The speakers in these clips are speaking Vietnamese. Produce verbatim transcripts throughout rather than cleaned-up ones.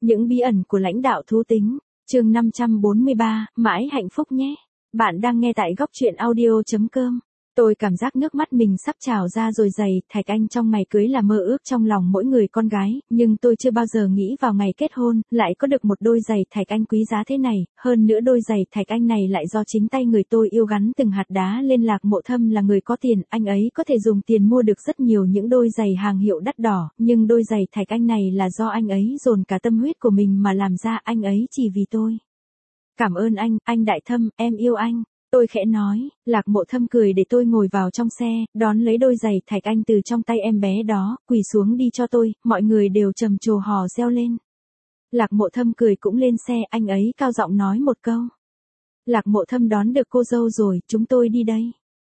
Những bí ẩn của lãnh đạo thú tính, chương năm trăm bốn mươi ba, mãi hạnh phúc nhé. Bạn đang nghe tại góc truyện audio chấm com. Tôi cảm giác nước mắt mình sắp trào ra rồi dày, Thạch Anh trong ngày cưới là mơ ước trong lòng mỗi người con gái, nhưng tôi chưa bao giờ nghĩ vào ngày kết hôn, lại có được một đôi giày Thạch Anh quý giá thế này, hơn nữa đôi giày Thạch Anh này lại do chính tay người tôi yêu gắn từng hạt đá lên. Lạc Mộ Thâm là người có tiền, anh ấy có thể dùng tiền mua được rất nhiều những đôi giày hàng hiệu đắt đỏ, nhưng đôi giày Thạch Anh này là do anh ấy dồn cả tâm huyết của mình mà làm ra, anh ấy chỉ vì tôi. Cảm ơn anh, anh Đại Thâm, em yêu anh. Tôi khẽ nói. Lạc Mộ Thâm cười để tôi ngồi vào trong xe, đón lấy đôi giày Thạch Anh từ trong tay em bé đó, quỳ xuống đi cho tôi, mọi người đều trầm trồ hò reo lên. Lạc Mộ Thâm cười cũng lên xe, anh ấy cao giọng nói một câu. Lạc Mộ Thâm đón được cô dâu rồi, chúng tôi đi đây.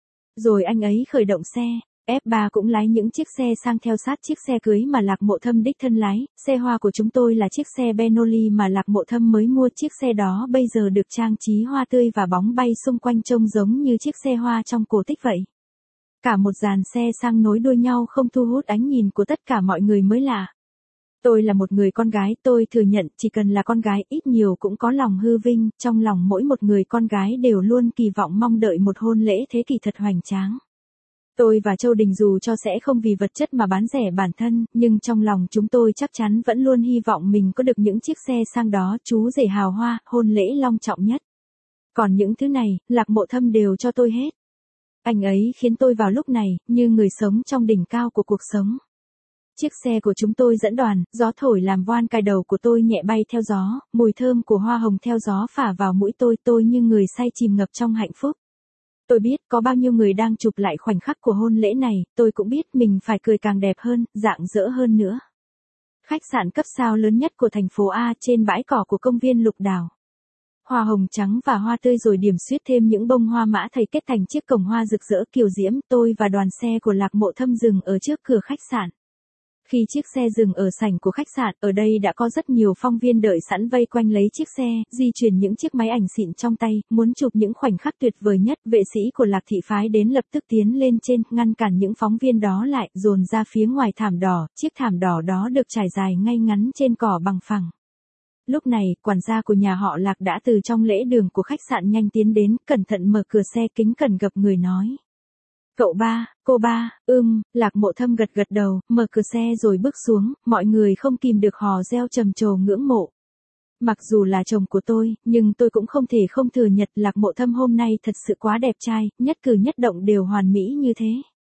Rồi anh ấy khởi động xe. ép ba cũng lái những chiếc xe sang theo sát chiếc xe cưới mà Lạc Mộ Thâm đích thân lái, xe hoa của chúng tôi là chiếc xe Bentley mà Lạc Mộ Thâm mới mua, chiếc xe đó bây giờ được trang trí hoa tươi và bóng bay xung quanh trông giống như chiếc xe hoa trong cổ tích vậy. Cả một dàn xe sang nối đuôi nhau không thu hút ánh nhìn của tất cả mọi người mới lạ. Tôi là một người con gái, tôi thừa nhận chỉ cần là con gái ít nhiều cũng có lòng hư vinh, trong lòng mỗi một người con gái đều luôn kỳ vọng mong đợi một hôn lễ thế kỷ thật hoành tráng. Tôi và Châu Đình dù cho sẽ không vì vật chất mà bán rẻ bản thân, nhưng trong lòng chúng tôi chắc chắn vẫn luôn hy vọng mình có được những chiếc xe sang đó, chú rể hào hoa, hôn lễ long trọng nhất. Còn những thứ này, Lạc Mộ Thâm đều cho tôi hết. Anh ấy khiến tôi vào lúc này, như người sống trong đỉnh cao của cuộc sống. Chiếc xe của chúng tôi dẫn đoàn, gió thổi làm voan cài đầu của tôi nhẹ bay theo gió, mùi thơm của hoa hồng theo gió phả vào mũi tôi, tôi như người say chìm ngập trong hạnh phúc. Tôi biết có bao nhiêu người đang chụp lại khoảnh khắc của hôn lễ này, tôi cũng biết mình phải cười càng đẹp hơn, rạng rỡ hơn nữa. Khách sạn cấp sao lớn nhất của thành phố A trên bãi cỏ của công viên Lục Đảo. Hoa hồng trắng và hoa tươi rồi điểm xuyết thêm những bông hoa mã thầy kết thành chiếc cổng hoa rực rỡ kiều diễm. Tôi và đoàn xe của Lạc Mộ Thâm dừng ở trước cửa khách sạn. Khi chiếc xe dừng ở sảnh của khách sạn, ở đây đã có rất nhiều phóng viên đợi sẵn vây quanh lấy chiếc xe, di chuyển những chiếc máy ảnh xịn trong tay, muốn chụp những khoảnh khắc tuyệt vời nhất. Vệ sĩ của Lạc thị phái đến lập tức tiến lên trên, ngăn cản những phóng viên đó lại, dồn ra phía ngoài thảm đỏ, chiếc thảm đỏ đó được trải dài ngay ngắn trên cỏ bằng phẳng. Lúc này, quản gia của nhà họ Lạc đã từ trong lễ đường của khách sạn nhanh tiến đến, cẩn thận mở cửa xe, kính cẩn gập người nói. Cậu ba, cô ba, ưm, Lạc Mộ Thâm gật gật đầu, mở cửa xe rồi bước xuống, mọi người không kìm được hò reo trầm trồ ngưỡng mộ. Mặc dù là chồng của tôi, nhưng tôi cũng không thể không thừa nhận Lạc Mộ Thâm hôm nay thật sự quá đẹp trai, nhất cử nhất động đều hoàn mỹ như thế.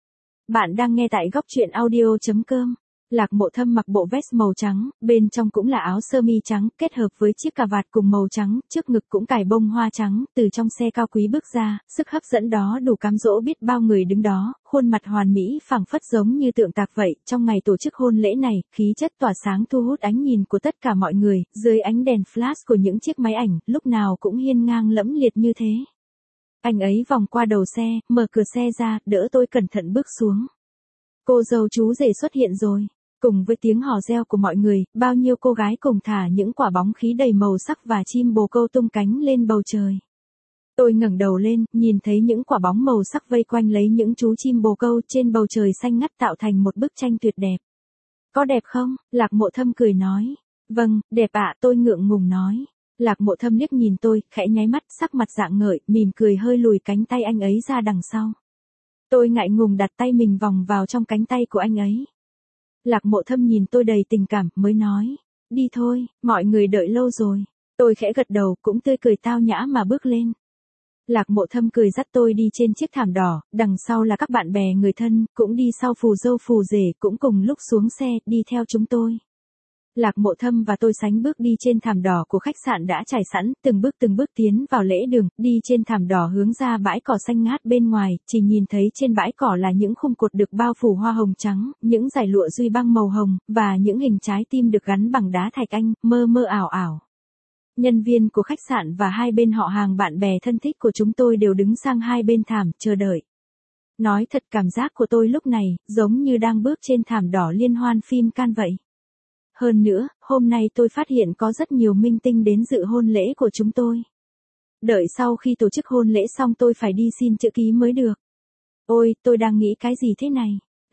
Bạn đang nghe tại góc truyện audio chấm com. Lạc Mộ Thâm mặc bộ vest màu trắng, bên trong cũng là áo sơ mi trắng, kết hợp với chiếc cà vạt cùng màu trắng, trước ngực cũng cài bông hoa trắng, từ trong xe cao quý bước ra, sức hấp dẫn đó đủ cám dỗ biết bao người đứng đó, khuôn mặt hoàn mỹ phảng phất giống như tượng tạc vậy. Trong ngày tổ chức hôn lễ này, khí chất tỏa sáng thu hút ánh nhìn của tất cả mọi người, dưới ánh đèn flash của những chiếc máy ảnh, lúc nào cũng hiên ngang lẫm liệt như thế. Anh ấy vòng qua đầu xe, mở cửa xe ra, đỡ tôi cẩn thận bước xuống. Cô dâu chú rể xuất hiện rồi. Cùng với tiếng hò reo của mọi người, bao nhiêu cô gái cùng thả những quả bóng khí đầy màu sắc và chim bồ câu tung cánh lên bầu trời. Tôi ngẩng đầu lên, nhìn thấy những quả bóng màu sắc vây quanh lấy những chú chim bồ câu trên bầu trời xanh ngắt tạo thành một bức tranh tuyệt đẹp. Có đẹp không? Lạc Mộ Thâm cười nói. Vâng, đẹp ạ, tôi ngượng ngùng nói. Lạc Mộ Thâm liếc nhìn tôi, khẽ nháy mắt, sắc mặt rạng ngời, mỉm cười hơi lùi cánh tay anh ấy ra đằng sau. Tôi ngại ngùng đặt tay mình vòng vào trong cánh tay của anh ấy. Lạc Mộ Thâm nhìn tôi đầy tình cảm, mới nói, đi thôi, mọi người đợi lâu rồi. Tôi khẽ gật đầu, cũng tươi cười tao nhã mà bước lên. Lạc Mộ Thâm cười dắt tôi đi trên chiếc thảm đỏ, đằng sau là các bạn bè người thân, cũng đi sau phù dâu phù rể, cũng cùng lúc xuống xe, đi theo chúng tôi. Lạc Mộ Thâm và tôi sánh bước đi trên thảm đỏ của khách sạn đã trải sẵn, từng bước từng bước tiến vào lễ đường, đi trên thảm đỏ hướng ra bãi cỏ xanh ngát bên ngoài, chỉ nhìn thấy trên bãi cỏ là những khung cột được bao phủ hoa hồng trắng, những dải lụa duy băng màu hồng, và những hình trái tim được gắn bằng đá Thạch Anh, mơ mơ ảo ảo. Nhân viên của khách sạn và hai bên họ hàng bạn bè thân thích của chúng tôi đều đứng sang hai bên thảm, chờ đợi. Nói thật, cảm giác của tôi lúc này, giống như đang bước trên thảm đỏ liên hoan phim Cannes vậy. Hơn nữa, hôm nay tôi phát hiện có rất nhiều minh tinh đến dự hôn lễ của chúng tôi. Đợi sau khi tổ chức hôn lễ xong tôi phải đi xin chữ ký mới được. Ôi, tôi đang nghĩ cái gì thế này?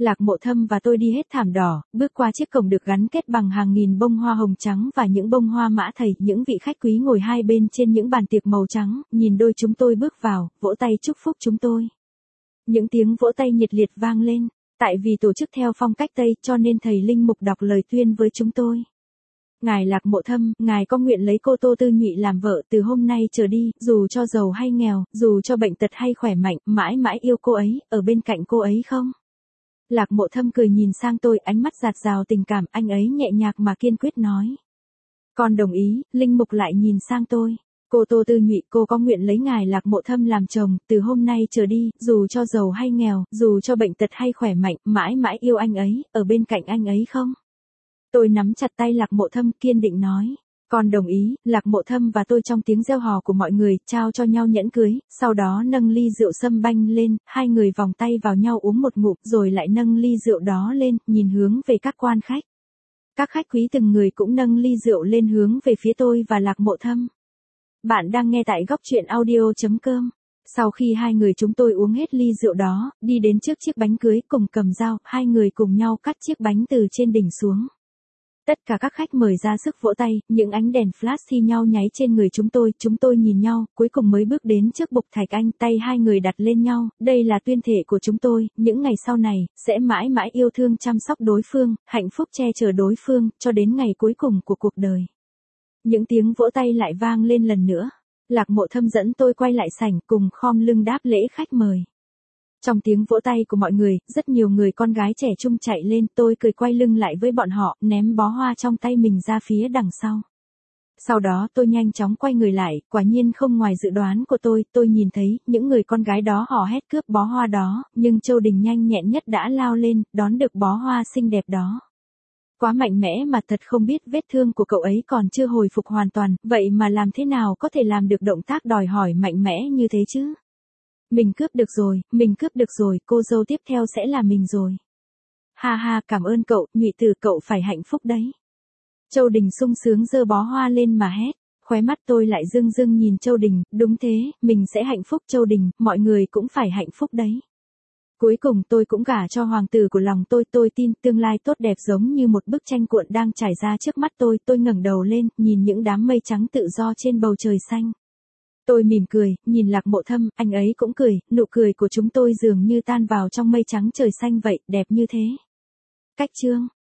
Lạc Mộ Thâm và tôi đi hết thảm đỏ, bước qua chiếc cổng được gắn kết bằng hàng nghìn bông hoa hồng trắng và những bông hoa mã thầy, những vị khách quý ngồi hai bên trên những bàn tiệc màu trắng, nhìn đôi chúng tôi bước vào, vỗ tay chúc phúc chúng tôi. Những tiếng vỗ tay nhiệt liệt vang lên, tại vì tổ chức theo phong cách Tây cho nên thầy linh mục đọc lời tuyên với chúng tôi. Ngài Lạc Mộ Thâm, ngài có nguyện lấy cô Tô Tư Nhụy làm vợ từ hôm nay trở đi, dù cho giàu hay nghèo, dù cho bệnh tật hay khỏe mạnh, mãi mãi yêu cô ấy, ở bên cạnh cô ấy không? Lạc Mộ Thâm cười nhìn sang tôi, ánh mắt dạt dào tình cảm, anh ấy nhẹ nhàng mà kiên quyết nói. Con đồng ý. Linh mục lại nhìn sang tôi. Cô Tô Tư Nhụy, cô có nguyện lấy ngài Lạc Mộ Thâm làm chồng, từ hôm nay trở đi, dù cho giàu hay nghèo, dù cho bệnh tật hay khỏe mạnh, mãi mãi yêu anh ấy, ở bên cạnh anh ấy không? Tôi nắm chặt tay Lạc Mộ Thâm kiên định nói. Con đồng ý. Lạc Mộ Thâm và tôi trong tiếng reo hò của mọi người, trao cho nhau nhẫn cưới, sau đó nâng ly rượu sâm banh lên, hai người vòng tay vào nhau uống một ngụm, rồi lại nâng ly rượu đó lên, nhìn hướng về các quan khách. Các khách quý từng người cũng nâng ly rượu lên hướng về phía tôi và Lạc Mộ Thâm. Bạn đang nghe tại góc truyện audio chấm com. Sau khi hai người chúng tôi uống hết ly rượu đó, đi đến trước chiếc bánh cưới cùng cầm dao, hai người cùng nhau cắt chiếc bánh từ trên đỉnh xuống. Tất cả các khách mời ra sức vỗ tay, những ánh đèn flash thi nhau nháy trên người chúng tôi, chúng tôi nhìn nhau, cuối cùng mới bước đến trước bục thạch anh, tay hai người đặt lên nhau, đây là tuyên thệ của chúng tôi, những ngày sau này, sẽ mãi mãi yêu thương chăm sóc đối phương, hạnh phúc che chở đối phương, cho đến ngày cuối cùng của cuộc đời. Những tiếng vỗ tay lại vang lên lần nữa. Lạc Mộ Thâm dẫn tôi quay lại sảnh cùng khom lưng đáp lễ khách mời. Trong tiếng vỗ tay của mọi người, rất nhiều người con gái trẻ trung chạy lên, tôi cười quay lưng lại với bọn họ, ném bó hoa trong tay mình ra phía đằng sau. Sau đó tôi nhanh chóng quay người lại, quả nhiên không ngoài dự đoán của tôi, tôi nhìn thấy, những người con gái đó hò hét cướp bó hoa đó, nhưng Châu Đình nhanh nhẹn nhất đã lao lên, đón được bó hoa xinh đẹp đó. Quá mạnh mẽ mà thật không biết vết thương của cậu ấy còn chưa hồi phục hoàn toàn, vậy mà làm thế nào có thể làm được động tác đòi hỏi mạnh mẽ như thế chứ? Mình cướp được rồi, mình cướp được rồi, cô dâu tiếp theo sẽ là mình rồi. Ha ha, cảm ơn cậu, Nhụy Tử, cậu phải hạnh phúc đấy. Châu Đình sung sướng giơ bó hoa lên mà hét, khóe mắt tôi lại rưng rưng nhìn Châu Đình, đúng thế, mình sẽ hạnh phúc Châu Đình, mọi người cũng phải hạnh phúc đấy. Cuối cùng tôi cũng gả cho hoàng tử của lòng tôi, tôi tin tương lai tốt đẹp giống như một bức tranh cuộn đang trải ra trước mắt tôi, tôi ngẩng đầu lên, nhìn những đám mây trắng tự do trên bầu trời xanh. Tôi mỉm cười, nhìn Lạc Mộ Thâm, anh ấy cũng cười, nụ cười của chúng tôi dường như tan vào trong mây trắng trời xanh vậy, đẹp như thế. Cách chương